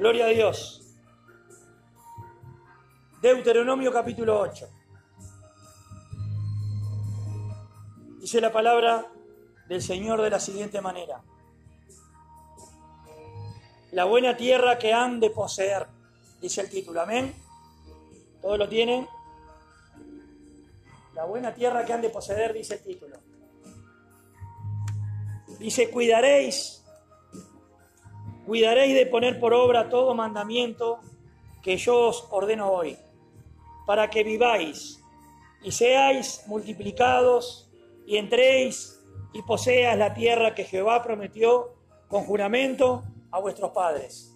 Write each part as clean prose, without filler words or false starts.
Gloria a Dios. Deuteronomio capítulo 8. Dice la palabra del Señor de la siguiente manera: la buena tierra que han de poseer, dice el título, amén. ¿Todos lo tienen? La buena tierra que han de poseer, dice el título. Dice: cuidaréis de poner por obra todo mandamiento que yo os ordeno hoy, para que viváis y seáis multiplicados y entréis y poseas la tierra que Jehová prometió con juramento a vuestros padres.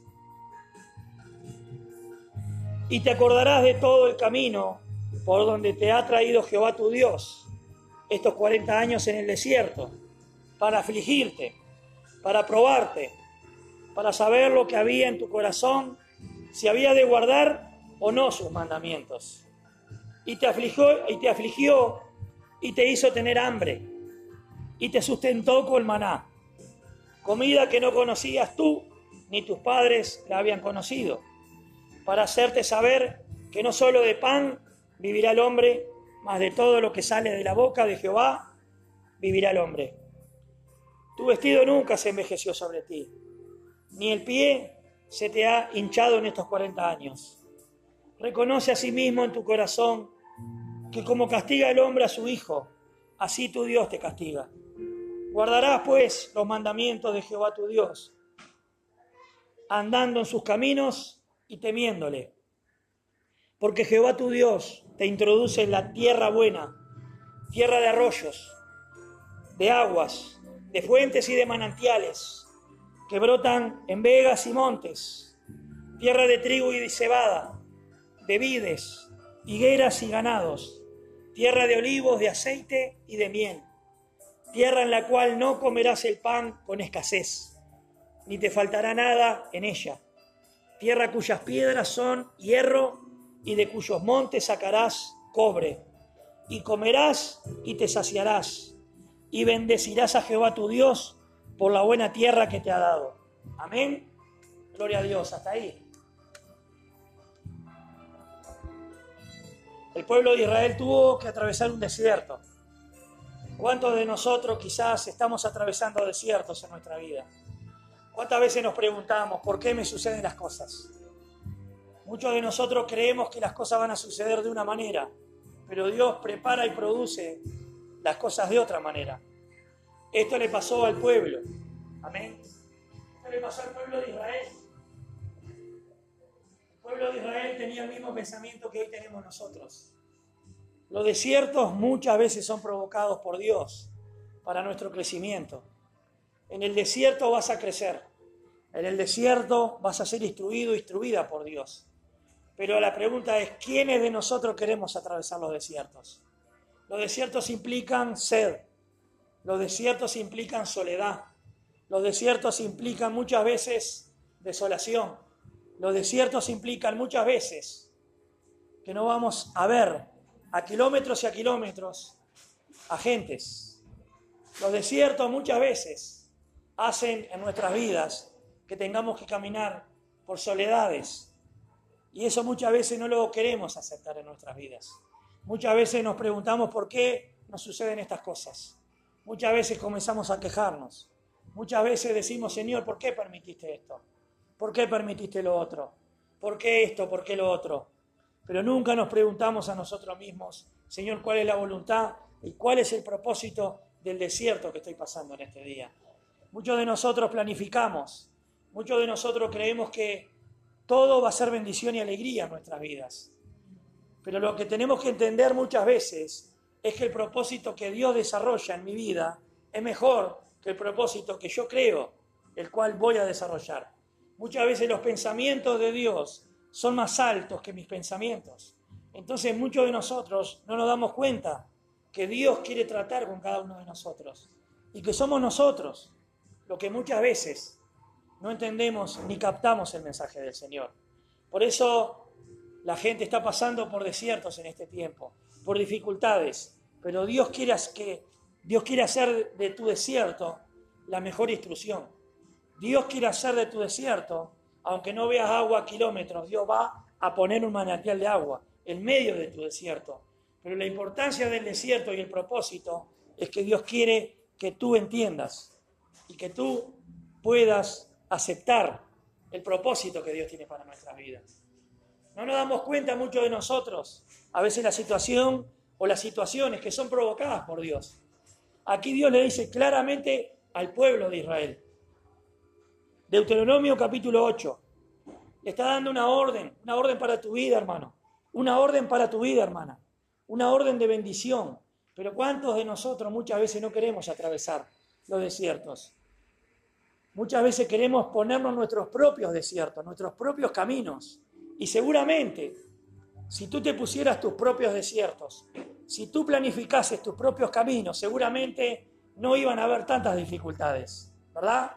Y te acordarás de todo el camino por donde te ha traído Jehová tu Dios estos 40 años en el desierto, para afligirte, para probarte, para saber lo que había en tu corazón, si había de guardar o no sus mandamientos. Y te afligió y te hizo tener hambre, y te sustentó con maná, comida que no conocías tú, ni tus padres la habían conocido, para hacerte saber que no solo de pan vivirá el hombre, mas de todo lo que sale de la boca de Jehová vivirá el hombre. Tu vestido nunca se envejeció sobre ti, ni el pie se te ha hinchado en estos 40 años. Reconoce a sí mismo en tu corazón que como castiga el hombre a su hijo, así tu Dios te castiga. Guardarás pues los mandamientos de Jehová tu Dios, andando en sus caminos y temiéndole. Porque Jehová tu Dios te introduce en la tierra buena, tierra de arroyos, de aguas, de fuentes y de manantiales, que brotan en vegas y montes, tierra de trigo y de cebada, de vides, higueras y ganados, tierra de olivos, de aceite y de miel, tierra en la cual no comerás el pan con escasez, ni te faltará nada en ella, tierra cuyas piedras son hierro y de cuyos montes sacarás cobre, y comerás y te saciarás, y bendecirás a Jehová tu Dios por la buena tierra que te ha dado. Amén. Gloria a Dios. Hasta ahí. El pueblo de Israel tuvo que atravesar un desierto. ¿Cuántos de nosotros quizás estamos atravesando desiertos en nuestra vida? ¿Cuántas veces nos preguntamos por qué me suceden las cosas? Muchos de nosotros creemos que las cosas van a suceder de una manera, pero Dios prepara y produce las cosas de otra manera. Esto le pasó al pueblo. Amén. Esto le pasó al pueblo de Israel. El pueblo de Israel tenía el mismo pensamiento que hoy tenemos nosotros. Los desiertos muchas veces son provocados por Dios para nuestro crecimiento. En el desierto vas a crecer. En el desierto vas a ser instruido, instruida por Dios. Pero la pregunta es, ¿quiénes de nosotros queremos atravesar los desiertos? Los desiertos implican sed. Los desiertos implican soledad. Los desiertos implican muchas veces desolación. Los desiertos implican muchas veces que no vamos a ver a kilómetros y a kilómetros a gentes. Los desiertos muchas veces hacen en nuestras vidas que tengamos que caminar por soledades. Y eso muchas veces no lo queremos aceptar en nuestras vidas. Muchas veces nos preguntamos por qué nos suceden estas cosas. Muchas veces comenzamos a quejarnos. Muchas veces decimos, Señor, ¿por qué permitiste esto? ¿Por qué permitiste lo otro? ¿Por qué esto? ¿Por qué lo otro? Pero nunca nos preguntamos a nosotros mismos, Señor, ¿cuál es la voluntad y cuál es el propósito del desierto que estoy pasando en este día? Muchos de nosotros planificamos. Muchos de nosotros creemos que todo va a ser bendición y alegría en nuestras vidas. Pero lo que tenemos que entender muchas veces es que el propósito que Dios desarrolla en mi vida es mejor que el propósito que yo creo, el cual voy a desarrollar. Muchas veces los pensamientos de Dios son más altos que mis pensamientos. Entonces muchos de nosotros no nos damos cuenta que Dios quiere tratar con cada uno de nosotros y que somos nosotros lo que muchas veces no entendemos ni captamos el mensaje del Señor. Por eso la gente está pasando por desiertos en este tiempo, por dificultades, pero Dios quiere hacer de tu desierto la mejor instrucción. Dios quiere hacer de tu desierto aunque no veas agua a kilómetros, Dios va a poner un manantial de agua en medio de tu desierto. Pero la importancia del desierto y el propósito es que Dios quiere que tú entiendas y que tú puedas aceptar el propósito que Dios tiene para nuestras vidas. No nos damos cuenta muchos de nosotros, a veces la situación o las situaciones que son provocadas por Dios. Aquí Dios le dice claramente al pueblo de Israel. Deuteronomio capítulo 8. Le está dando una orden para tu vida, hermano. Una orden para tu vida, hermana. Una orden de bendición. Pero ¿cuántos de nosotros muchas veces no queremos atravesar los desiertos? Muchas veces queremos ponernos nuestros propios desiertos, nuestros propios caminos. Y seguramente, si tú te pusieras tus propios desiertos, si tú planificases tus propios caminos, seguramente no iban a haber tantas dificultades, ¿verdad?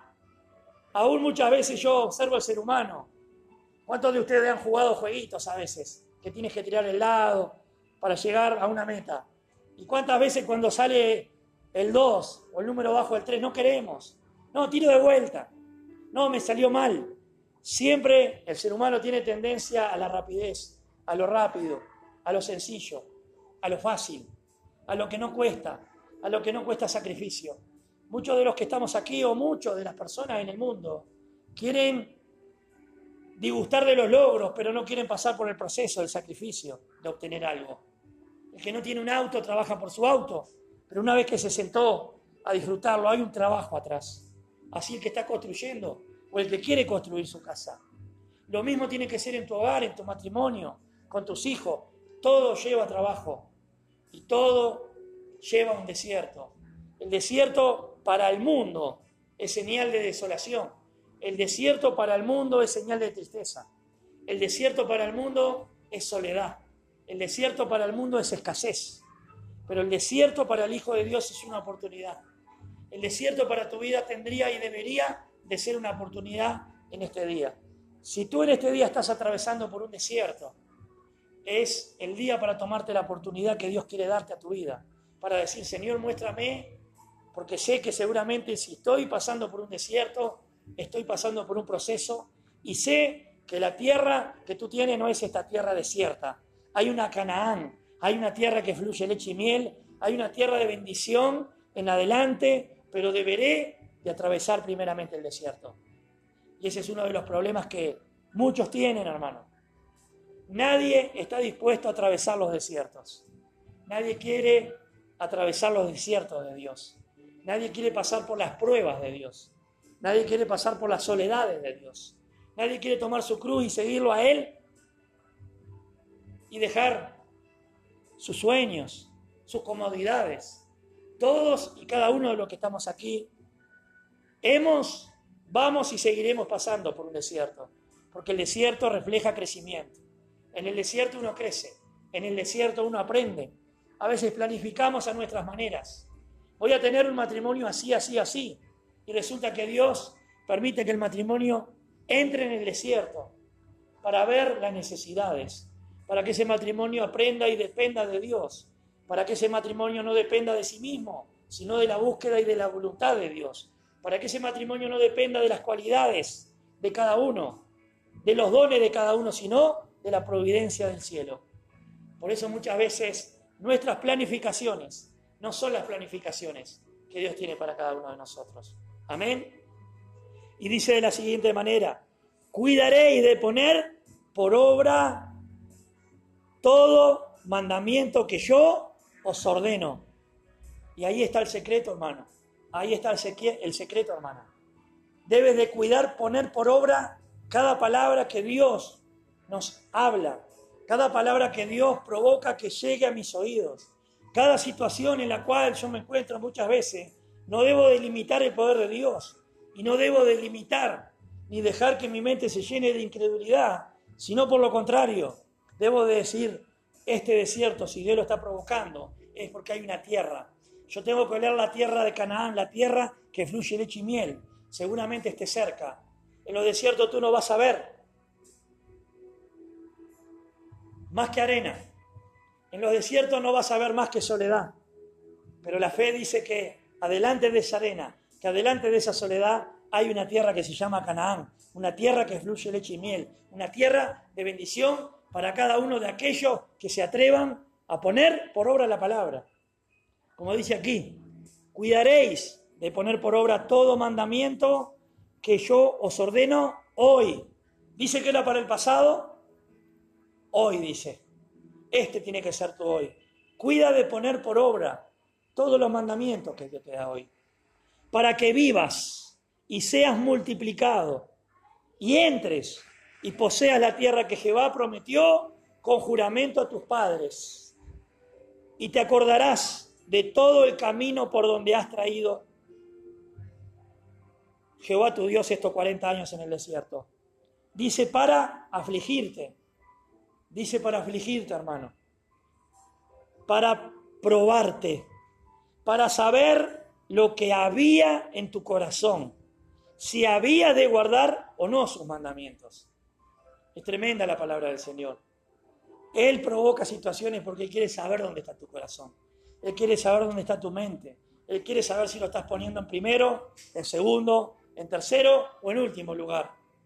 Aún muchas veces yo observo al ser humano. ¿Cuántos de ustedes han jugado jueguitos a veces? Que tienes que tirar el lado para llegar a una meta. ¿Y cuántas veces cuando sale el 2 o el número bajo del 3 no queremos? No, tiro de vuelta. No, me salió mal. Siempre el ser humano tiene tendencia a la rapidez, a lo rápido, a lo sencillo, a lo fácil, a lo que no cuesta sacrificio. Muchos de los que estamos aquí o muchos de las personas en el mundo quieren disgustar de los logros, pero no quieren pasar por el proceso del sacrificio de obtener algo. El que no tiene un auto trabaja por su auto, pero una vez que se sentó a disfrutarlo hay un trabajo atrás. Así el que está construyendo o el que quiere construir su casa. Lo mismo tiene que ser en tu hogar, en tu matrimonio, con tus hijos. Todo lleva trabajo y todo lleva un desierto. El desierto para el mundo es señal de desolación. El desierto para el mundo es señal de tristeza. El desierto para el mundo es soledad. El desierto para el mundo es escasez. Pero el desierto para el Hijo de Dios es una oportunidad. El desierto para tu vida tendría y debería de ser una oportunidad en este día. Si tú en este día estás atravesando por un desierto, es el día para tomarte la oportunidad que Dios quiere darte a tu vida. Para decir, Señor, muéstrame, porque sé que seguramente si estoy pasando por un desierto, estoy pasando por un proceso y sé que la tierra que tú tienes no es esta tierra desierta. Hay una Canaán, hay una tierra que fluye leche y miel, hay una tierra de bendición en adelante, pero deberé de atravesar primeramente el desierto. Y ese es uno de los problemas que muchos tienen, hermano. Nadie está dispuesto a atravesar los desiertos. Nadie quiere atravesar los desiertos de Dios. Nadie quiere pasar por las pruebas de Dios. Nadie quiere pasar por las soledades de Dios. Nadie quiere tomar su cruz y seguirlo a Él y dejar sus sueños, sus comodidades. Todos y cada uno de los que estamos aquí vamos y seguiremos pasando por un desierto, porque el desierto refleja crecimiento. En el desierto uno crece, en el desierto uno aprende. A veces planificamos a nuestras maneras. Voy a tener un matrimonio así, así, así. Y resulta que Dios permite que el matrimonio entre en el desierto para ver las necesidades, para que ese matrimonio aprenda y dependa de Dios, para que ese matrimonio no dependa de sí mismo, sino de la búsqueda y de la voluntad de Dios, para que ese matrimonio no dependa de las cualidades de cada uno, de los dones de cada uno, sino de la providencia del cielo. Por eso muchas veces nuestras planificaciones no son las planificaciones que Dios tiene para cada uno de nosotros. Amén. Y dice de la siguiente manera: cuidaréis de poner por obra todo mandamiento que yo os ordeno. Y ahí está el secreto, hermano. Ahí está el secreto, hermana. Debes de cuidar, poner por obra cada palabra que Dios nos habla, cada palabra que Dios provoca que llegue a mis oídos, cada situación en la cual yo me encuentro muchas veces. No debo de limitar el poder de Dios y no debo de limitar ni dejar que mi mente se llene de incredulidad, sino por lo contrario, debo de decir, este desierto, si Dios lo está provocando, es porque hay una tierra. Yo tengo que oler la tierra de Canaán, la tierra que fluye leche y miel. Seguramente esté cerca. En los desiertos tú no vas a ver más que arena. En los desiertos no vas a ver más que soledad. Pero la fe dice que adelante de esa arena, que adelante de esa soledad, hay una tierra que se llama Canaán, una tierra que fluye leche y miel, una tierra de bendición para cada uno de aquellos que se atrevan a poner por obra la palabra. Como dice aquí, cuidaréis de poner por obra todo mandamiento que yo os ordeno hoy. ¿Dice que era para el pasado? Hoy dice. Este tiene que ser tu hoy. Cuida de poner por obra todos los mandamientos que Dios te da hoy, para que vivas y seas multiplicado y entres y poseas la tierra que Jehová prometió con juramento a tus padres. Y te acordarás de todo el camino por donde has traído Jehová tu Dios estos 40 años en el desierto. Dice para afligirte. Dice para afligirte, hermano. Para probarte. Para saber lo que había en tu corazón. Si había de guardar o no sus mandamientos. Es tremenda la palabra del Señor. Él provoca situaciones porque Él quiere saber dónde está tu corazón. Él quiere saber dónde está tu mente. Él quiere saber si lo estás poniendo en primero, en segundo, en tercero o en último lugar.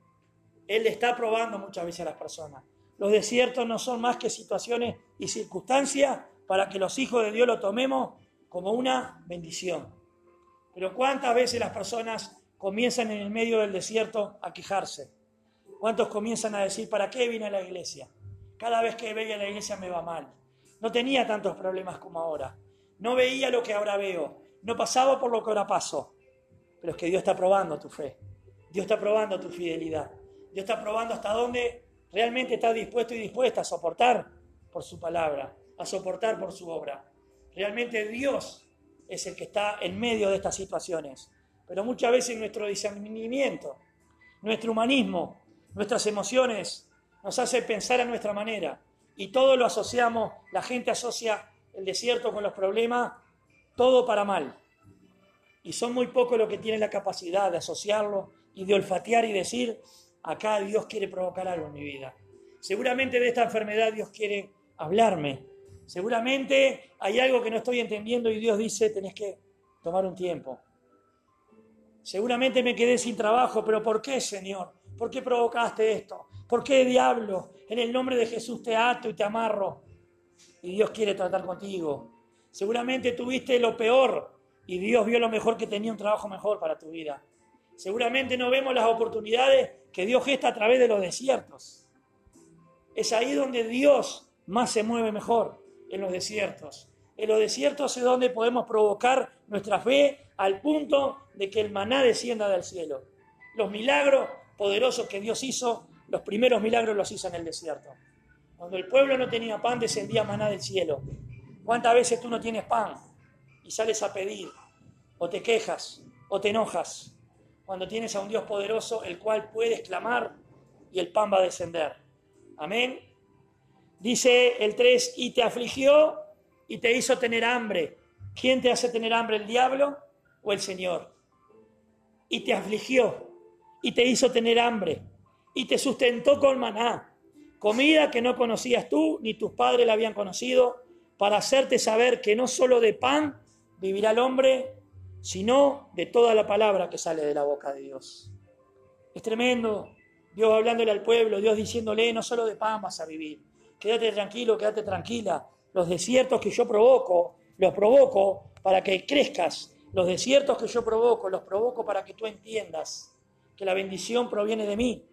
Él le está probando muchas veces a las personas. Los desiertos no son más que situaciones y circunstancias para que los hijos de Dios lo tomemos como una bendición. Pero ¿cuántas veces las personas comienzan en el medio del desierto a quejarse? ¿Cuántos comienzan a decir, ¿para qué vine a la iglesia? Cada vez que veía la iglesia me va mal. No tenía tantos problemas como ahora. No veía lo que ahora veo. No pasaba por lo que ahora paso. Pero es que Dios está probando tu fe. Dios está probando tu fidelidad. Dios está probando hasta dónde realmente estás dispuesto y dispuesta a soportar por su palabra, a soportar por su obra. Realmente Dios es el que está en medio de estas situaciones. Pero muchas veces nuestro discernimiento, nuestro humanismo, nuestras emociones nos hace pensar a nuestra manera. Y todo lo asociamos, la gente asocia el desierto con los problemas, todo para mal. Y son muy pocos los que tienen la capacidad de asociarlo y de olfatear y decir, acá Dios quiere provocar algo en mi vida. Seguramente de esta enfermedad Dios quiere hablarme. Seguramente hay algo que no estoy entendiendo y Dios dice, tenés que tomar un tiempo. Seguramente me quedé sin trabajo, pero ¿por qué, Señor? ¿Por qué provocaste esto? ¿Por qué, diablo? En el nombre de Jesús te ato y te amarro. Y Dios quiere tratar contigo. Seguramente tuviste lo peor y Dios vio lo mejor, que tenía un trabajo mejor para tu vida. Seguramente no vemos las oportunidades que Dios gesta a través de los desiertos. Es ahí donde Dios más se mueve mejor, en los desiertos. En los desiertos es donde podemos provocar nuestra fe al punto de que el maná descienda del cielo. Los milagros poderosos que Dios hizo, los primeros milagros los hizo en el desierto. Cuando el pueblo no tenía pan, descendía maná del cielo. ¿Cuántas veces tú no tienes pan y sales a pedir, o te quejas, o te enojas, cuando tienes a un Dios poderoso, el cual puedes clamar y el pan va a descender? Amén. Dice el 3, y te afligió y te hizo tener hambre. ¿Quién te hace tener hambre, el diablo o el Señor? Y te afligió y te hizo tener hambre y te sustentó con maná, comida que no conocías tú ni tus padres la habían conocido, para hacerte saber que no solo de pan vivirá el hombre, sino de toda la palabra que sale de la boca de Dios. Es tremendo. Dios hablándole al pueblo, Dios diciéndole, no solo de pan vas a vivir. Quédate tranquilo, quédate tranquila. Los desiertos que yo provoco, los provoco para que crezcas. Los desiertos que yo provoco, los provoco para que tú entiendas que la bendición proviene de mí.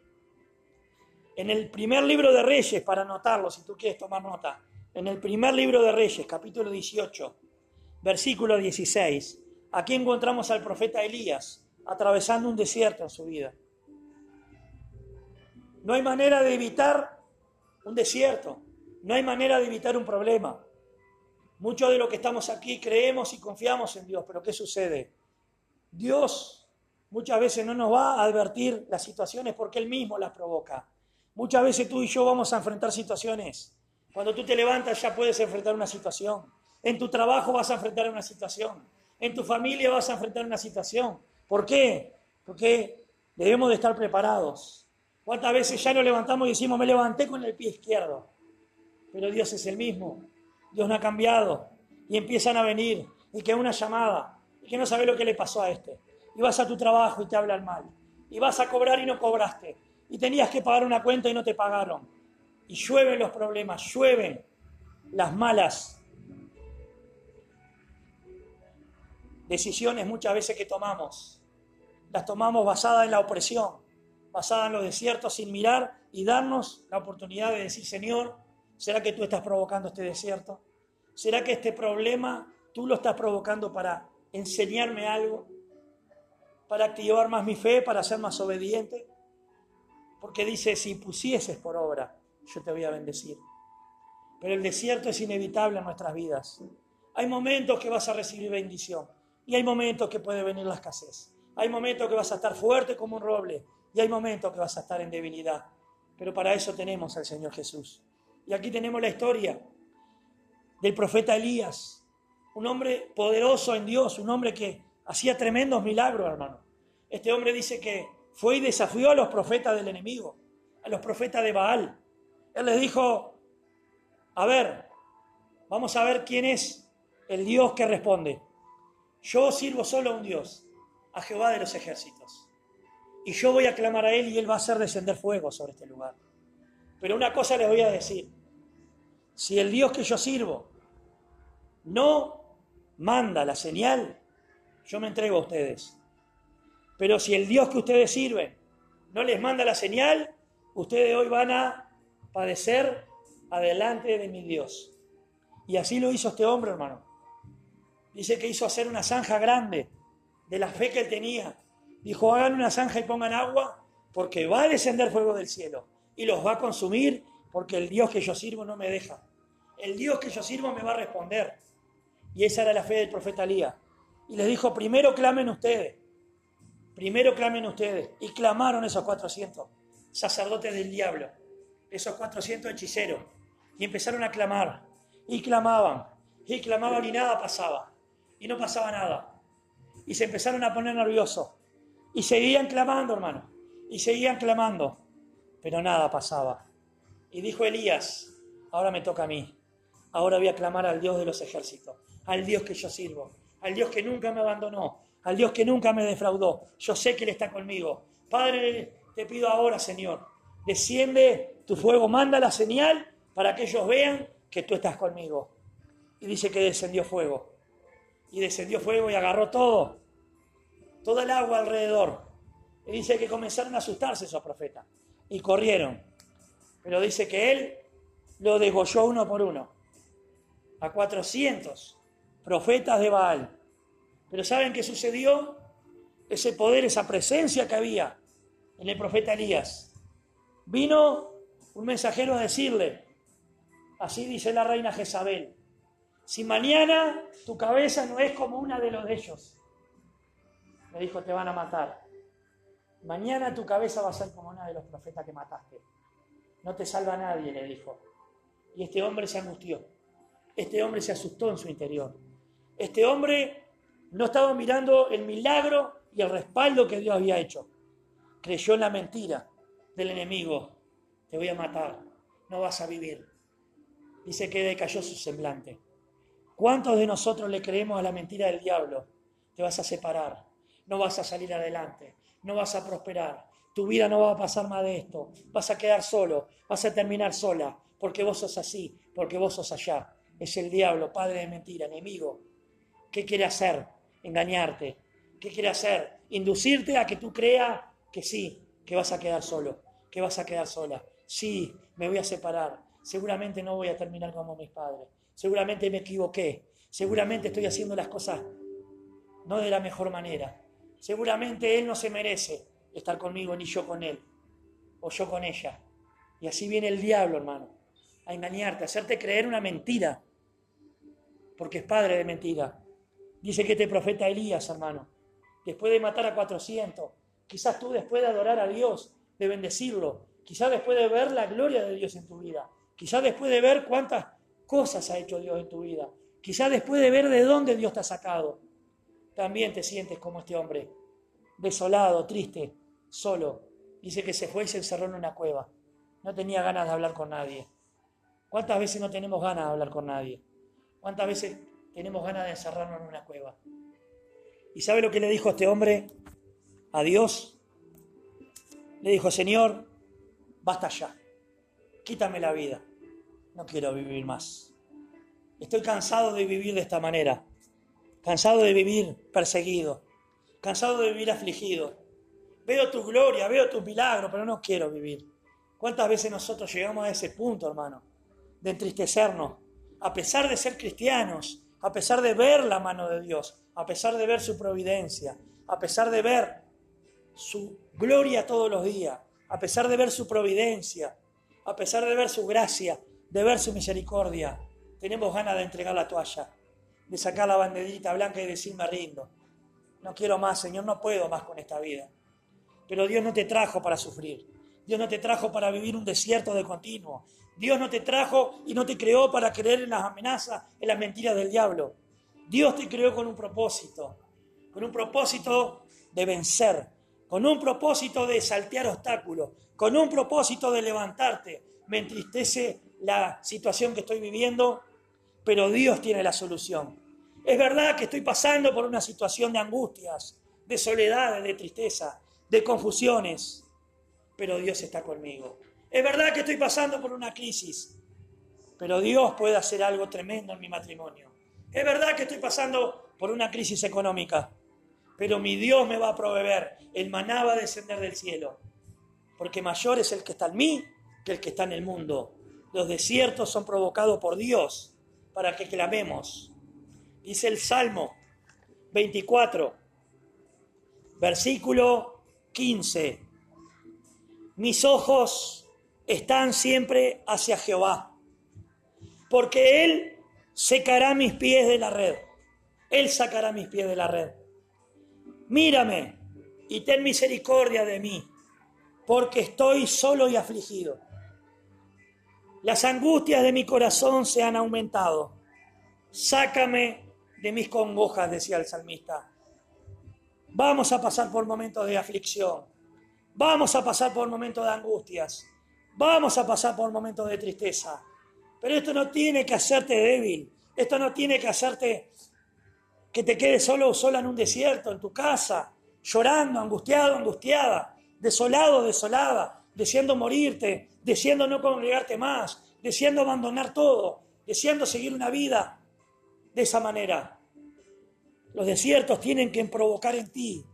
En el primer libro de Reyes, para anotarlo, si tú quieres tomar nota, en el primer libro de Reyes, capítulo 18, versículo 16, aquí encontramos al profeta Elías atravesando un desierto en su vida. No hay manera de evitar un desierto, no hay manera de evitar un problema. Muchos de los que estamos aquí creemos y confiamos en Dios, pero ¿qué sucede? Dios muchas veces no nos va a advertir las situaciones porque Él mismo las provoca. Muchas veces tú y yo vamos a enfrentar situaciones. Cuando tú te levantas ya puedes enfrentar una situación. En tu trabajo vas a enfrentar una situación. En tu familia vas a enfrentar una situación. ¿Por qué? Porque debemos de estar preparados. ¿Cuántas veces ya nos levantamos y decimos, me levanté con el pie izquierdo? Pero Dios es el mismo. Dios no ha cambiado. Y empiezan a venir. Y que una llamada. Y que no sabe lo que le pasó a este. Y vas a tu trabajo y te hablan mal. Y vas a cobrar y no cobraste. Y tenías que pagar una cuenta y no te pagaron. Y llueven los problemas, llueven las malas decisiones muchas veces que tomamos. Las tomamos basadas en la opresión, basadas en los desiertos sin mirar y darnos la oportunidad de decir, Señor, ¿será que tú estás provocando este desierto? ¿Será que este problema tú lo estás provocando para enseñarme algo? ¿Para activar más mi fe? ¿Para ser más obediente? Porque dice, si pusieses por obra, yo te voy a bendecir. Pero el desierto es inevitable en nuestras vidas. Hay momentos que vas a recibir bendición y hay momentos que puede venir la escasez. Hay momentos que vas a estar fuerte como un roble y hay momentos que vas a estar en debilidad. Pero para eso tenemos al Señor Jesús. Y aquí tenemos la historia del profeta Elías, un hombre poderoso en Dios, un hombre que hacía tremendos milagros, hermano. Este hombre dice que fue y desafió a los profetas del enemigo, a los profetas de Baal. Él les dijo, a ver, vamos a ver quién es el Dios que responde. Yo sirvo solo a un Dios, a Jehová de los ejércitos. Y yo voy a clamar a Él y Él va a hacer descender fuego sobre este lugar. Pero una cosa les voy a decir. Si el Dios que yo sirvo no manda la señal, yo me entrego a ustedes. Pero si el Dios que ustedes sirven no les manda la señal, ustedes hoy van a padecer adelante de mi Dios. Y así lo hizo este hombre, hermano. Dice que hizo hacer una zanja grande de la fe que él tenía. Dijo, hagan una zanja y pongan agua, porque va a descender fuego del cielo y los va a consumir, porque el Dios que yo sirvo no me deja. El Dios que yo sirvo me va a responder. Y esa era la fe del profeta Elías. Y les dijo, primero clamen ustedes. Primero clamen ustedes. Y clamaron esos 400 sacerdotes del diablo, esos 400 hechiceros. Y empezaron a clamar. Y clamaban y nada pasaba. Y no pasaba nada. Y se empezaron a poner nerviosos. Y seguían clamando, hermano. Y seguían clamando. Pero nada pasaba. Y dijo Elías, ahora me toca a mí. Ahora voy a clamar al Dios de los ejércitos. Al Dios que yo sirvo. Al Dios que nunca me abandonó. Al Dios que nunca me defraudó. Yo sé que Él está conmigo. Padre, te pido ahora, Señor, desciende tu fuego, manda la señal para que ellos vean que tú estás conmigo. Y dice que descendió fuego. Y descendió fuego y agarró todo. Toda el agua alrededor. Y dice que comenzaron a asustarse esos profetas. Y corrieron. Pero dice que Él lo degolló uno por uno. A 400 profetas de Baal. Pero ¿saben qué sucedió? Ese poder, esa presencia que había en el profeta Elías. Vino un mensajero a decirle, así dice la reina Jezabel, si mañana tu cabeza no es como una de los de ellos, le dijo, te van a matar. Mañana tu cabeza va a ser como una de los profetas que mataste. No te salva nadie, le dijo. Y este hombre se angustió. Este hombre se asustó en su interior. Este hombre no estaba mirando el milagro y el respaldo que Dios había hecho. Creyó en la mentira del enemigo. Te voy a matar, no vas a vivir. Dice que decayó su semblante. ¿Cuántos de nosotros le creemos a la mentira del diablo? Te vas a separar, no vas a salir adelante, no vas a prosperar, tu vida no va a pasar más de esto, vas a quedar solo, vas a terminar sola, porque vos sos así, porque vos sos allá. Es el diablo, padre de mentira, enemigo. ¿Qué quiere hacer? Engañarte. ¿Qué quiere hacer? Inducirte a que tú creas que sí, que vas a quedar solo, que vas a quedar sola. Sí, me voy a separar. Seguramente no voy a terminar como mis padres. Seguramente me equivoqué. Seguramente estoy haciendo las cosas no de la mejor manera. Seguramente él no se merece estar conmigo, ni yo con él, o yo con ella. Y así viene el diablo, hermano, a engañarte, a hacerte creer una mentira, porque es padre de mentira. Dice que este profeta Elías, hermano, después de matar a 400, quizás tú después de adorar a Dios, de bendecirlo, quizás después de ver la gloria de Dios en tu vida, quizás después de ver cuántas cosas ha hecho Dios en tu vida, quizás después de ver de dónde Dios te ha sacado, también te sientes como este hombre, desolado, triste, solo. Dice que se fue y se encerró en una cueva. No tenía ganas de hablar con nadie. ¿Cuántas veces no tenemos ganas de hablar con nadie? ¿Cuántas veces tenemos ganas de encerrarnos en una cueva? ¿Y sabe lo que le dijo este hombre a Dios, le dijo, Señor, basta ya, quítame la vida, no quiero vivir más. Estoy cansado de vivir de esta manera, cansado de vivir perseguido, cansado de vivir afligido. Veo tu gloria, veo tu milagro, pero no quiero vivir. ¿Cuántas veces nosotros llegamos a ese punto, hermano, de entristecernos, a pesar de ser cristianos, a pesar de ver la mano de Dios, a pesar de ver su providencia, a pesar de ver su gloria todos los días, a pesar de ver su providencia, a pesar de ver su gracia, de ver su misericordia, tenemos ganas de entregar la toalla, de sacar la banderita blanca y decir, me rindo. No quiero más, Señor, no puedo más con esta vida. Pero Dios no te trajo para sufrir. Dios no te trajo para vivir un desierto de continuo. Dios no te trajo y no te creó para creer en las amenazas, en las mentiras del diablo. Dios te creó con un propósito de vencer, con un propósito de saltear obstáculos, con un propósito de levantarte. Me entristece la situación que estoy viviendo, pero Dios tiene la solución. Es verdad que estoy pasando por una situación de angustias, de soledad, de tristeza, de confusiones, pero Dios está conmigo. Es verdad que estoy pasando por una crisis, pero Dios puede hacer algo tremendo en mi matrimonio. Es verdad que estoy pasando por una crisis económica, pero mi Dios me va a proveer, el maná va a descender del cielo, porque mayor es el que está en mí que el que está en el mundo. Los desiertos son provocados por Dios para que clamemos. Dice el Salmo 24, versículo 15. Mis ojos están siempre hacia Jehová, porque Él secará mis pies de la red. Él sacará mis pies de la red. Mírame y ten misericordia de mí, porque estoy solo y afligido. Las angustias de mi corazón se han aumentado. Sácame de mis congojas, decía el salmista. Vamos a pasar por momentos de aflicción. Vamos a pasar por momentos de angustias. Vamos a pasar por momentos de tristeza. Pero esto no tiene que hacerte débil. Esto no tiene que hacerte que te quedes solo o sola en un desierto, en tu casa, llorando, angustiado, angustiada, desolado, desolada, deseando morirte, deseando no congregarte más, deseando abandonar todo, deseando seguir una vida de esa manera. Los desiertos tienen que provocar en ti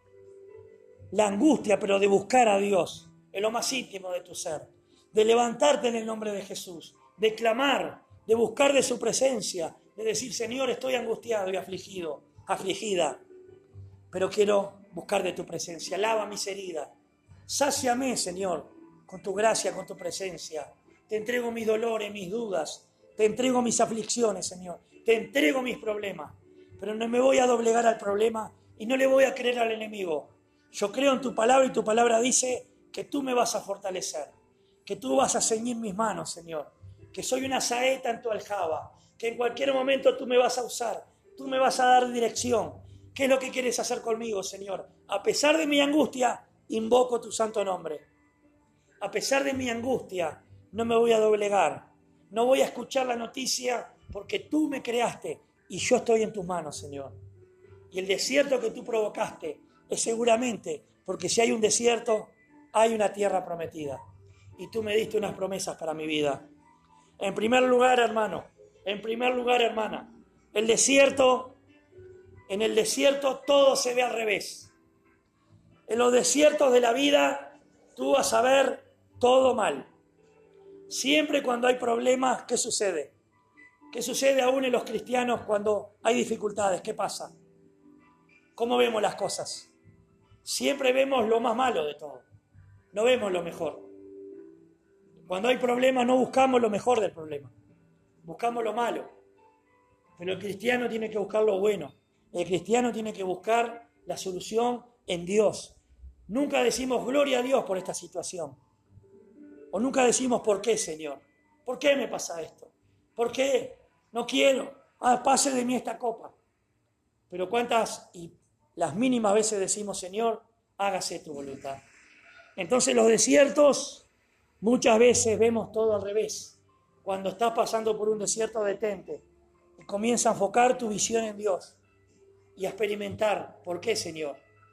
la angustia, pero de buscar a Dios en lo más íntimo de tu ser, de levantarte en el nombre de Jesús, de clamar, de buscar de su presencia, de decir, Señor, estoy angustiado y afligido, afligida, pero quiero buscar de tu presencia. Lava mis heridas, sáciame, Señor, con tu gracia, con tu presencia. Te entrego mis dolores, mis dudas, te entrego mis aflicciones, Señor, te entrego mis problemas, pero no me voy a doblegar al problema y no le voy a creer al enemigo. Yo creo en tu palabra y tu palabra dice que tú me vas a fortalecer, que tú vas a ceñir mis manos, Señor, que soy una saeta en tu aljaba, que en cualquier momento tú me vas a usar, tú me vas a dar dirección. ¿Qué es lo que quieres hacer conmigo, Señor? A pesar de mi angustia, invoco tu santo nombre. A pesar de mi angustia, no me voy a doblegar, no voy a escuchar la noticia porque tú me creaste y yo estoy en tus manos, Señor. Y el desierto que tú provocaste es seguramente porque si hay un desierto, hay una tierra prometida. Y tú me diste unas promesas para mi vida. En primer lugar, hermano, en primer lugar, hermana, en el desierto todo se ve al revés. En los desiertos de la vida tú vas a ver todo mal. Siempre cuando hay problemas, ¿qué sucede? ¿Qué sucede aún en los cristianos cuando hay dificultades? ¿Qué pasa? ¿Cómo vemos las cosas? Siempre vemos lo más malo de todo. No vemos lo mejor. Cuando hay problemas no buscamos lo mejor del problema. Buscamos lo malo. Pero el cristiano tiene que buscar lo bueno. El cristiano tiene que buscar la solución en Dios. Nunca decimos gloria a Dios por esta situación. O nunca decimos ¿por qué, Señor? ¿Por qué me pasa esto? ¿Por qué? No quiero. Pase de mí esta copa. Pero cuántas y las mínimas veces decimos, Señor, hágase tu voluntad. Entonces los desiertos, muchas veces vemos todo al revés. Cuando estás pasando por un desierto, detente y comienza a enfocar tu visión en Dios y a experimentar. ¿Por qué, Señor?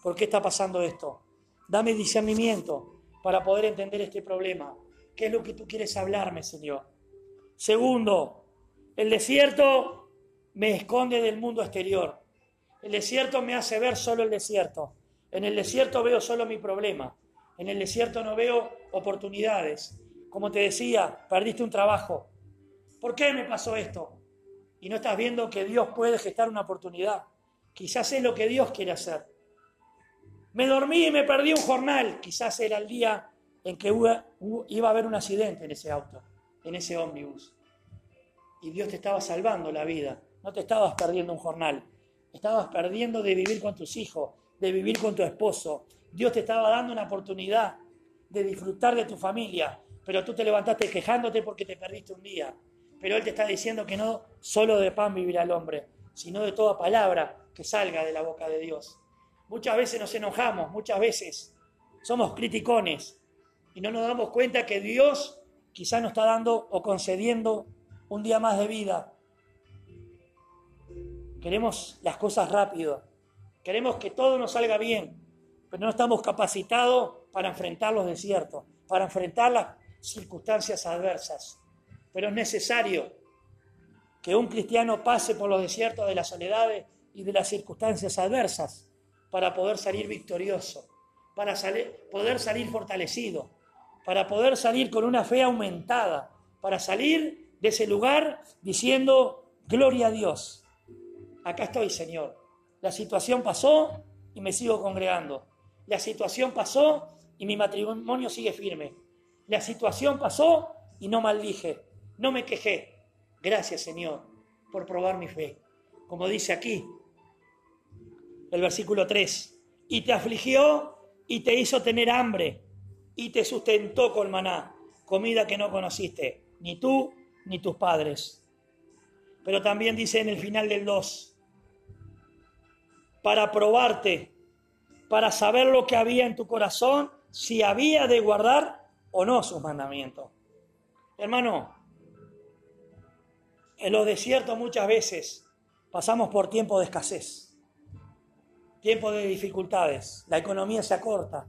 ¿por qué está pasando esto? Dame discernimiento para poder entender este problema. ¿Qué es lo que tú quieres hablarme, Señor? Segundo, el desierto me esconde del mundo exterior. El desierto me hace ver solo el desierto. En el desierto veo solo mi problema. En el desierto no veo oportunidades. Como te decía, perdiste un trabajo. ¿Por qué me pasó esto? Y no estás viendo que Dios puede gestar una oportunidad. Quizás es lo que Dios quiere hacer. Me dormí y me perdí un jornal. Quizás era el día en que iba a haber un accidente en ese auto, en ese ómnibus. Y Dios te estaba salvando la vida. No te estabas perdiendo un jornal. Estabas perdiendo de vivir con tus hijos, de vivir con tu esposo. Dios te estaba dando una oportunidad de disfrutar de tu familia. Pero tú te levantaste quejándote porque te perdiste un día. Pero Él te está diciendo que no solo de pan vivirá el hombre, sino de toda palabra que salga de la boca de Dios. Muchas veces nos enojamos, muchas veces somos criticones y no nos damos cuenta que Dios quizás nos está dando o concediendo un día más de vida. Queremos las cosas rápido, queremos que todo nos salga bien, pero no estamos capacitados para enfrentar los desiertos, para enfrentar las circunstancias adversas. Pero es necesario que un cristiano pase por los desiertos de las soledades y de las circunstancias adversas para poder salir victorioso, para poder salir fortalecido, para poder salir con una fe aumentada, para salir de ese lugar diciendo, gloria a Dios. Acá estoy, Señor. La situación pasó y me sigo congregando. La situación pasó y mi matrimonio sigue firme. La situación pasó y no maldije, no me quejé. Gracias, Señor, por probar mi fe. Como dice aquí, el versículo 3. Y te afligió y te hizo tener hambre y te sustentó con maná, comida que no conociste, ni tú ni tus padres. Pero también dice en el final del 2, para probarte, para saber lo que había en tu corazón, si había de guardar o no sus mandamientos. Hermano, en los desiertos muchas veces pasamos por tiempos de escasez, tiempos de dificultades, la economía se acorta,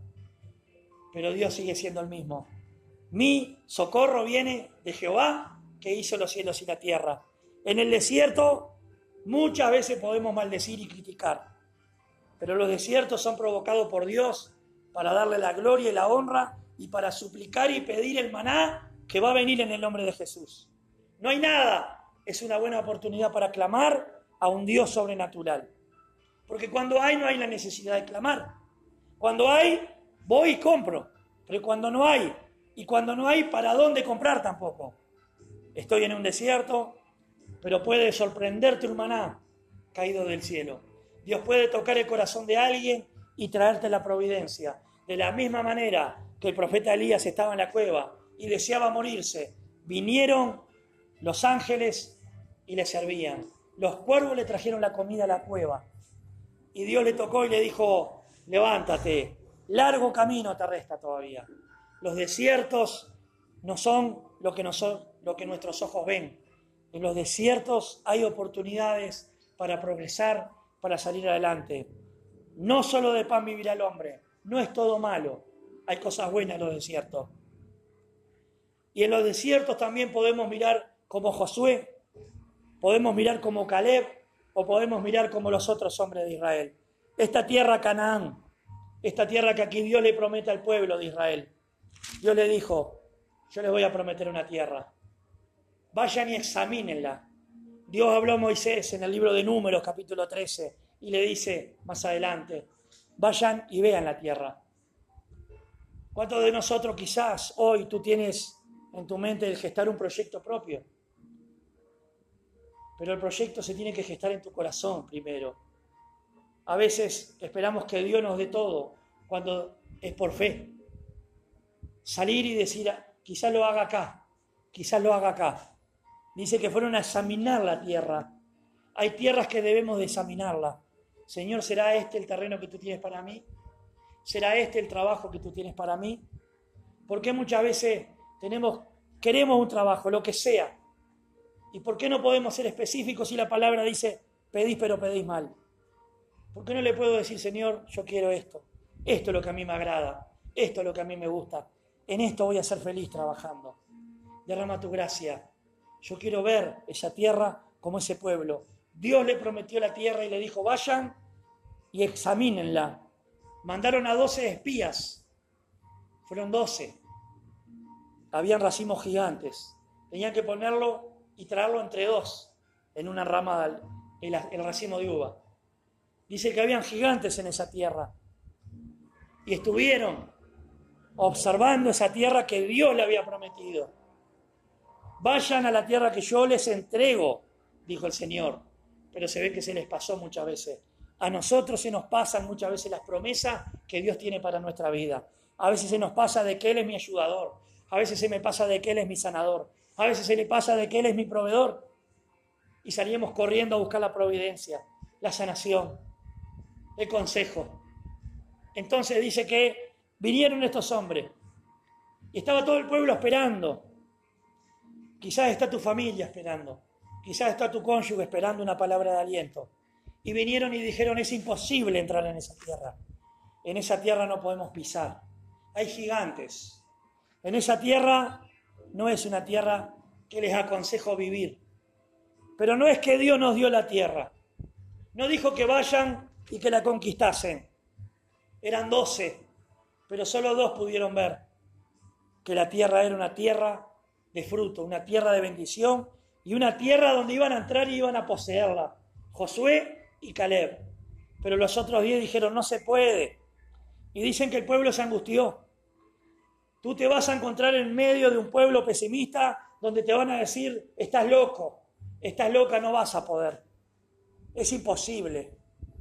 pero Dios sigue siendo el mismo. Mi socorro viene de Jehová, que hizo los cielos y la tierra. En el desierto muchas veces podemos maldecir y criticar, pero los desiertos son provocados por Dios para darle la gloria y la honra y para suplicar y pedir el maná que va a venir en el nombre de Jesús. No hay nada, es una buena oportunidad para clamar a un Dios sobrenatural. Porque cuando hay, no hay la necesidad de clamar. Cuando hay, voy y compro. Pero cuando no hay, y cuando no hay, ¿para dónde comprar tampoco? Estoy en un desierto, pero puede sorprenderte un maná caído del cielo. Dios puede tocar el corazón de alguien y traerte la providencia. De la misma manera que el profeta Elías estaba en la cueva y deseaba morirse, vinieron los ángeles y le servían. Los cuervos le trajeron la comida a la cueva. Y Dios le tocó y le dijo, levántate, largo camino te resta todavía. Los desiertos no son lo que nuestros ojos ven. En los desiertos hay oportunidades para progresar, para salir adelante. No solo de pan vivirá el hombre, no es todo malo. Hay cosas buenas en los desiertos. Y en los desiertos también podemos mirar como Josué, podemos mirar como Caleb, o podemos mirar como los otros hombres de Israel. Esta tierra Canaán, esta tierra que aquí Dios le promete al pueblo de Israel. Dios le dijo, yo les voy a prometer una tierra. Vayan y examínenla. Dios habló a Moisés en el libro de Números, capítulo 13, y le dice más adelante, vayan y vean la tierra. ¿Cuántos de nosotros quizás hoy tú tienes en tu mente el gestar un proyecto propio? Pero el proyecto se tiene que gestar en tu corazón primero. A veces esperamos que Dios nos dé todo cuando es por fe. Salir y decir, quizás lo haga acá, quizás lo haga acá. Dice que fueron a examinar la tierra. Hay tierras que debemos de examinarla. Señor, ¿será este el terreno que tú tienes para mí? ¿Será este el trabajo que tú tienes para mí? Porque muchas veces queremos un trabajo, lo que sea. ¿Y por qué no podemos ser específicos si la palabra dice, pedís pero pedís mal? ¿Por qué no le puedo decir, Señor, yo quiero esto? Esto es lo que a mí me agrada. Esto es lo que a mí me gusta. En esto voy a ser feliz trabajando. Derrama tu gracia. Yo quiero ver esa tierra como ese pueblo. Dios le prometió la tierra y le dijo, vayan y examínenla. Mandaron a 12 espías. Fueron 12. Habían racimos gigantes. Tenían que ponerlo y traerlo entre dos en una rama el racimo de uva. Dice que habían gigantes en esa tierra. Y estuvieron observando esa tierra que Dios le había prometido. Vayan a la tierra que yo les entrego, dijo el Señor. Pero se ve que se les pasó muchas veces. A nosotros se nos pasan muchas veces las promesas que Dios tiene para nuestra vida. A veces se nos pasa de que Él es mi ayudador. A veces se me pasa de que Él es mi sanador. A veces se le pasa de que Él es mi proveedor. Y salimos corriendo a buscar la providencia, la sanación, el consejo. Entonces dice que vinieron estos hombres y estaba todo el pueblo esperando. Quizás está tu familia esperando. Quizás está tu cónyuge esperando una palabra de aliento. Y vinieron y dijeron, es imposible entrar en esa tierra. En esa tierra no podemos pisar. Hay gigantes. En esa tierra no es una tierra que les aconsejo vivir. Pero no es que Dios nos dio la tierra. No dijo que vayan y que la conquistasen. Eran 12, pero solo 2 pudieron ver que la tierra era una tierra de fruto, una tierra de bendición y una tierra donde iban a entrar y iban a poseerla. Josué y Caleb. Pero los otros 10 dijeron, no se puede. Y dicen que el pueblo se angustió. Tú te vas a encontrar en medio de un pueblo pesimista donde te van a decir, estás loco, estás loca, no vas a poder. Es imposible.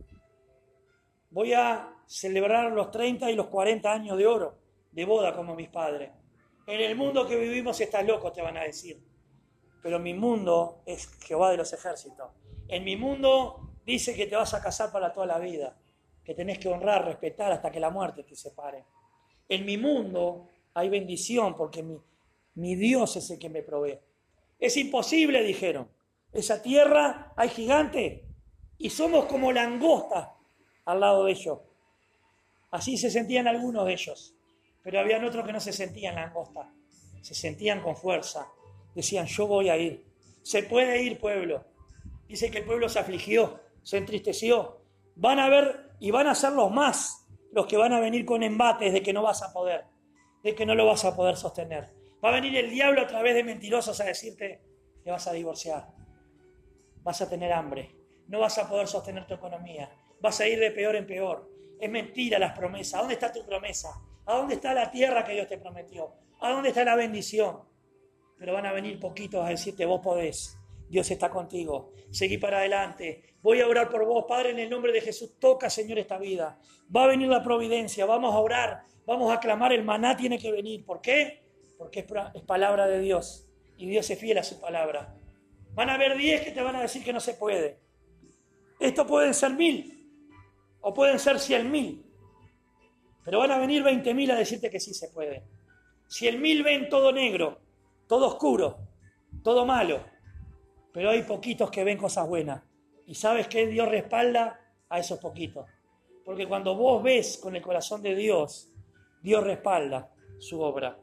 Voy a celebrar los 30 y los 40 años de oro, de boda como mis padres. En el mundo que vivimos estás loco, te van a decir. Pero mi mundo es Jehová de los ejércitos. En mi mundo dice que te vas a casar para toda la vida, que tenés que honrar, respetar hasta que la muerte te separe. En mi mundo hay bendición porque mi Dios es el que me provee. Es imposible, dijeron. Esa tierra hay gigantes y somos como langostas al lado de ellos. Así se sentían algunos de ellos, pero habían otros que no se sentían langostas, se sentían con fuerza. Decían, yo voy a ir. Se puede ir, pueblo. Dice que el pueblo se afligió, se entristeció. Van a ver y van a ser los más los que van a venir con embates de que no vas a poder, de que no lo vas a poder sostener. Va a venir el diablo a través de mentirosos a decirte, te vas a divorciar, vas a tener hambre, no vas a poder sostener tu economía, vas a ir de peor en peor. Es mentira las promesas. ¿A dónde está tu promesa? ¿A dónde está la tierra que Dios te prometió? ¿A dónde está la bendición? Pero van a venir poquitos a decirte, vos podés, Dios está contigo, seguí para adelante, voy a orar por vos, Padre, en el nombre de Jesús, toca, Señor, esta vida, va a venir la providencia, vamos a orar, vamos a clamar, el maná tiene que venir. ¿Por qué? Porque es palabra de Dios, y Dios es fiel a su palabra. Van a haber 10 que te van a decir que no se puede. Esto pueden ser 1000, o pueden ser 100.000, pero van a venir 20.000 a decirte que sí se puede. 100.000 ven todo negro, todo oscuro, todo malo, pero hay poquitos que ven cosas buenas. ¿Y sabes qué? Dios respalda a esos poquitos. Porque cuando vos ves con el corazón de Dios, Dios respalda su obra.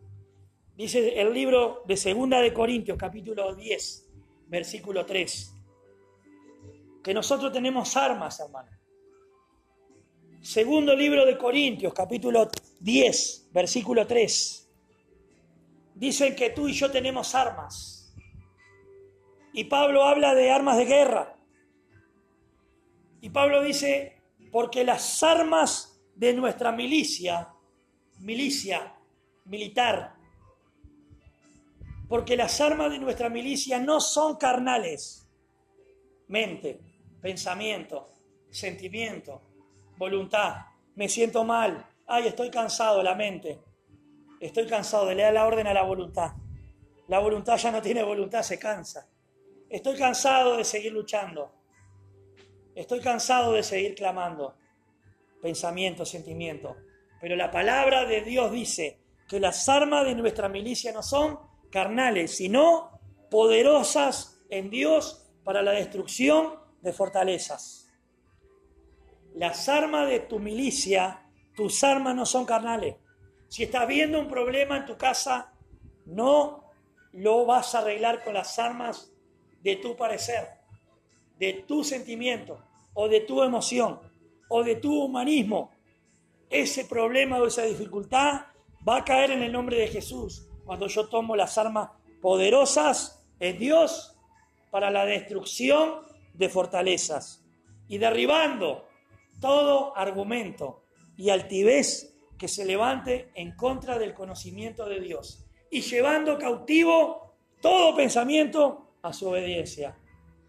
Dice el libro de 2 de Corintios, capítulo 10, versículo 3, que nosotros tenemos armas, hermano. Segundo libro de Corintios, capítulo 10, versículo 3. Dicen que tú y yo tenemos armas. Y Pablo habla de armas de guerra. Y Pablo dice, porque las armas de nuestra milicia, militar, porque las armas de nuestra milicia no son carnales. Mente, pensamiento, sentimiento, voluntad. Me siento mal. Ay, estoy cansado, la mente. Estoy cansado de leer la orden a la voluntad. La voluntad ya no tiene voluntad, se cansa. Estoy cansado de seguir luchando. Estoy cansado de seguir clamando. Pensamiento, sentimiento. Pero la palabra de Dios dice que las armas de nuestra milicia no son carnales, sino poderosas en Dios para la destrucción de fortalezas. las armas de tu milicia, tus armas no son carnales. Si estás viendo un problema en tu casa, no lo vas a arreglar con las armas de tu parecer, de tu sentimiento, o de tu emoción, o de tu humanismo. Ese problema o esa dificultad va a caer en el nombre de Jesús cuando yo tomo las armas poderosas en Dios para la destrucción de fortalezas y derribando todo argumento y altivez que se levante en contra del conocimiento de Dios y llevando cautivo todo pensamiento a su obediencia.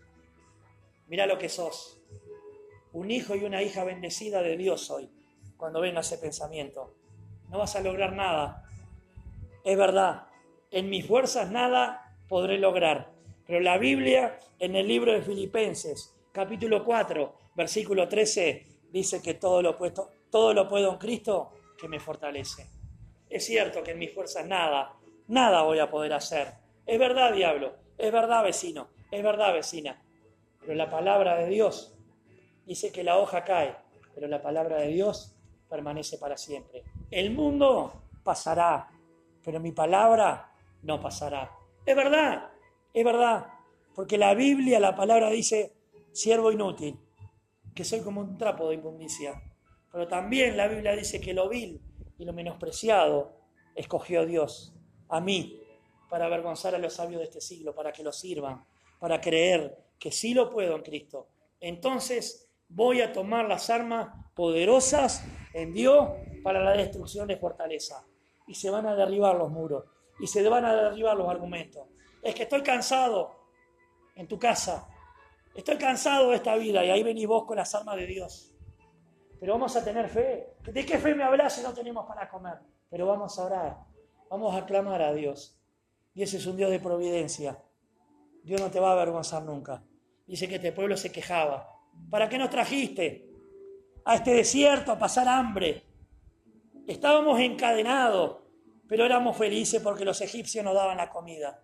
Mira lo que sos, un hijo y una hija bendecida de Dios hoy. Cuando venga ese pensamiento, no vas a lograr nada. Es verdad, en mis fuerzas nada podré lograr. Pero la Biblia, en el libro de Filipenses, capítulo 4, versículo 13, dice que todo lo puedo en Cristo que me fortalece. Es cierto que en mis fuerzas nada voy a poder hacer. Es verdad, diablo, es verdad, vecino, es verdad, vecina. Pero la palabra de Dios dice que la hoja cae, pero la palabra de Dios permanece para siempre. El mundo pasará, pero mi palabra no pasará. Es verdad, porque la Biblia, la palabra dice, siervo inútil, que soy como un trapo de inmundicia. Pero también la Biblia dice que lo vil y lo menospreciado escogió Dios, a mí, para avergonzar a los sabios de este siglo, para que lo sirvan, para creer que sí lo puedo en Cristo. Entonces voy a tomar las armas poderosas en Dios para la destrucción de fortaleza. Y se van a derribar los muros. Y se van a derribar los argumentos. Es que estoy cansado en tu casa. Estoy cansado de esta vida. Y ahí venís vos con las armas de Dios. Pero vamos a tener fe. ¿De qué fe me hablas si no tenemos para comer? Pero vamos a orar. Vamos a clamar a Dios. Dios es un Dios de providencia. Dios no te va a avergonzar nunca. Dice que este pueblo se quejaba. ¿Para qué nos trajiste a este desierto a pasar hambre? Estábamos encadenados, pero éramos felices porque los egipcios nos daban la comida.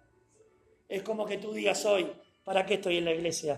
Es como que tú digas hoy, ¿para qué estoy en la iglesia?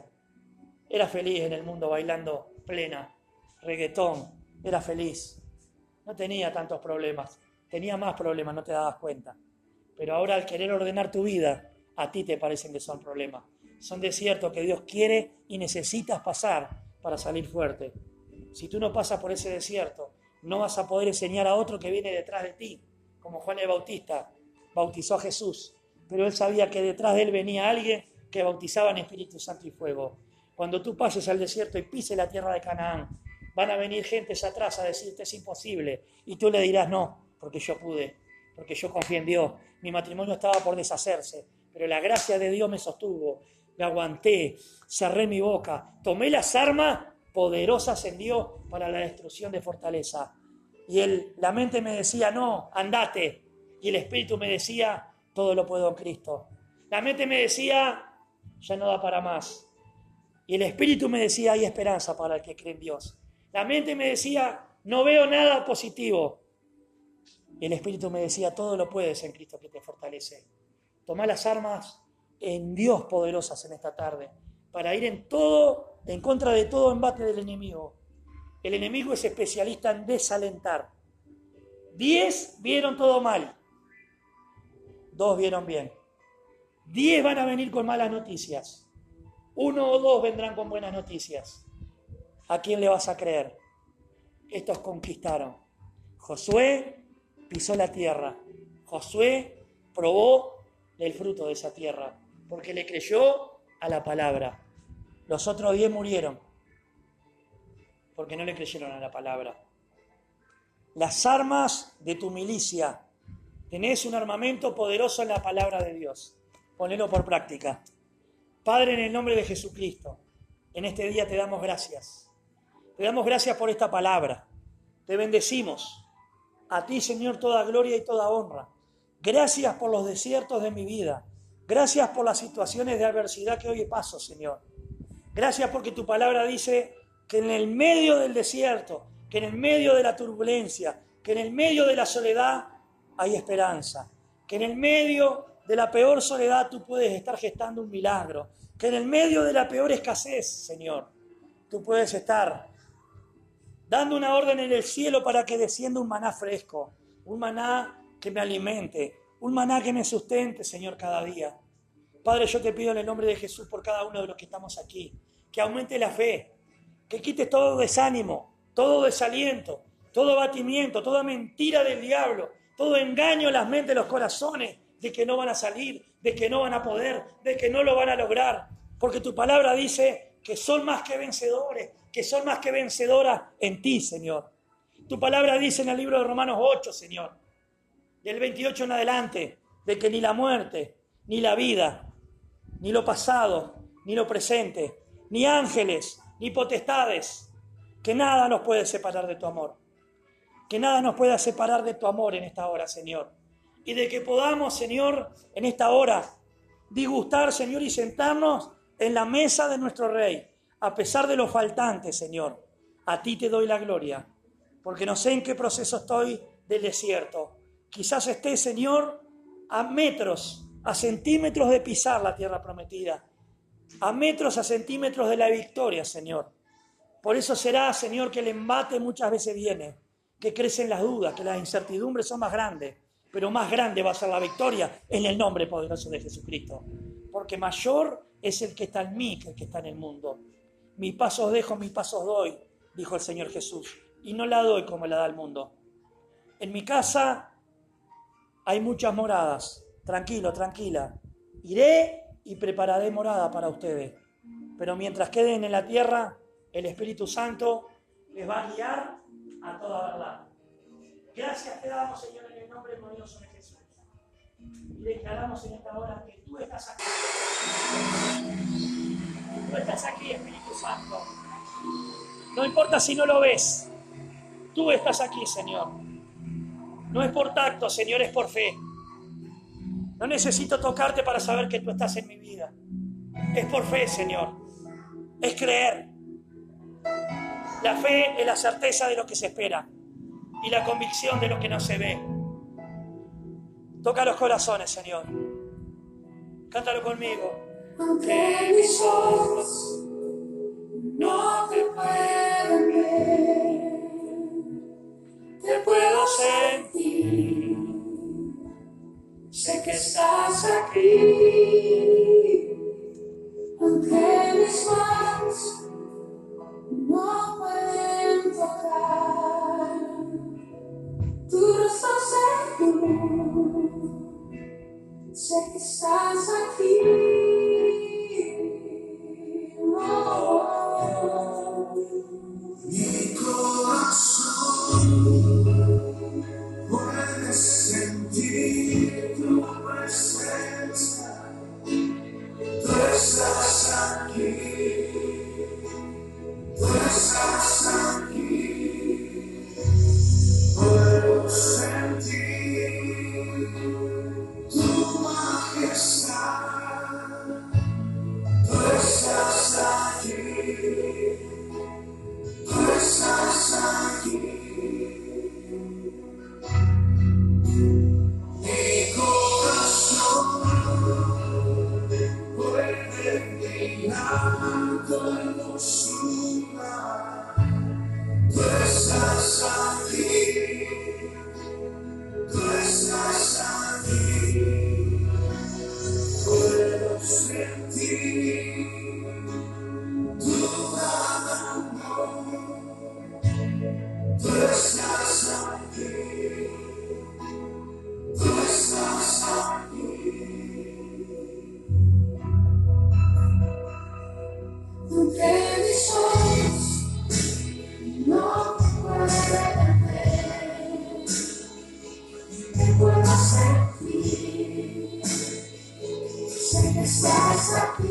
Era feliz en el mundo bailando plena, reggaetón, era feliz. No tenía tantos problemas, tenía más problemas, no te dabas cuenta. Pero ahora al querer ordenar tu vida, a ti te parecen que son problemas. Son desiertos que Dios quiere y necesitas pasar para salir fuerte. Si tú no pasas por ese desierto, no vas a poder enseñar a otro que viene detrás de ti, como Juan el Bautista bautizó a Jesús, pero él sabía que detrás de él venía alguien que bautizaba en Espíritu Santo y fuego. Cuando tú pases al desierto y pises la tierra de Canaán, van a venir gentes atrás a decirte es imposible, y tú le dirás no, porque yo pude, porque yo confié en Dios. Mi matrimonio estaba por deshacerse, pero la gracia de Dios me sostuvo. Me aguanté, cerré mi boca, tomé las armas poderosas en Dios para la destrucción de fortaleza. Y la mente me decía, no, andate. Y el Espíritu me decía, todo lo puedo en Cristo. La mente me decía, ya no da para más. Y el Espíritu me decía, hay esperanza para el que cree en Dios. La mente me decía, no veo nada positivo. Y el Espíritu me decía, todo lo puedes en Cristo que te fortalece. Tomá las armas en Dios poderosas en esta tarde, para ir en contra de todo embate del enemigo. El enemigo es especialista en desalentar. 10 vieron todo mal, 2 vieron bien. 10 van a venir con malas noticias, 1 o 2 vendrán con buenas noticias. ¿A quién le vas a creer? Estos conquistaron. Josué pisó la tierra. Josué probó el fruto de esa tierra, porque le creyó a la palabra. Los otros 10 murieron, porque no le creyeron a la palabra. Las armas de tu milicia. Tenés un armamento poderoso en la palabra de Dios. Ponelo por práctica. Padre, en el nombre de Jesucristo, en este día te damos gracias. Te damos gracias por esta palabra. Te bendecimos. A ti, Señor, toda gloria y toda honra. Gracias por los desiertos de mi vida. Gracias por las situaciones de adversidad que hoy paso, Señor. Gracias porque tu palabra dice que en el medio del desierto, que en el medio de la turbulencia, que en el medio de la soledad hay esperanza. Que en el medio de la peor soledad tú puedes estar gestando un milagro. Que en el medio de la peor escasez, Señor, tú puedes estar dando una orden en el cielo para que descienda un maná fresco, un maná que me alimente, un maná que me sustente, Señor, cada día. Padre, yo te pido en el nombre de Jesús por cada uno de los que estamos aquí, que aumente la fe, que quites todo desánimo, todo desaliento, todo abatimiento, toda mentira del diablo, todo engaño en las mentes, en los corazones, de que no van a salir, de que no van a poder, de que no lo van a lograr. Porque tu palabra dice que son más que vencedores, que son más que vencedoras en ti, Señor. Tu palabra dice en el libro de Romanos 8, Señor, del 28 en adelante, de que ni la muerte, ni la vida, ni lo pasado, ni lo presente, ni ángeles, ni potestades, que nada nos puede separar de tu amor. Que nada nos pueda separar de tu amor en esta hora, Señor. Y de que podamos, Señor, en esta hora, disgustar, Señor, y sentarnos en la mesa de nuestro Rey, a pesar de los faltantes, Señor. A ti te doy la gloria, porque no sé en qué proceso estoy del desierto. Quizás esté, Señor, a metros, a centímetros de pisar la tierra prometida, a metros, a centímetros de la victoria, Señor. Por eso será, Señor, que el embate muchas veces viene, que crecen las dudas, que las incertidumbres son más grandes, pero más grande va a ser la victoria en el nombre poderoso de Jesucristo. Porque mayor es el que está en mí que el que está en el mundo. Mis pasos dejo, mis pasos doy, dijo el Señor Jesús, y no la doy como la da el mundo. En mi casa hay muchas moradas. Tranquilo, tranquila. Iré y prepararé morada para ustedes. Pero mientras queden en la tierra, el Espíritu Santo les va a guiar a toda verdad. Gracias te damos, Señor, en el nombre poderoso de Jesús. Y declaramos en esta hora que tú estás aquí. Tú estás aquí, Espíritu Santo. No importa si no lo ves. Tú estás aquí, Señor. No es por tacto, Señor, es por fe. No necesito tocarte para saber que tú estás en mi vida. Es por fe, Señor. Es creer. La fe es la certeza de lo que se espera y la convicción de lo que no se ve. Toca los corazones, Señor. Cántalo conmigo. Aunque mis ojos no te pueden ver, te puedo sentir. Sé que estás aquí. Aunque mis manos no pueden tocar tu rostro seguro, sé que estás aquí. Mi corazón puede sentir tu presencia. Tú estás aquí. Tú estás aquí. Puedo sentir tu majestad. Tú estás aquí. Tú estás aquí. Mi corazón puede mirar tu hermosura. Tú estás aquí. Tú estás aquí. Puedo sentir tu amor. Tú estás aquí. Tú estás aquí. Aunque mis ojos no pueden ver, te puedo sentir. Sé que estás aquí.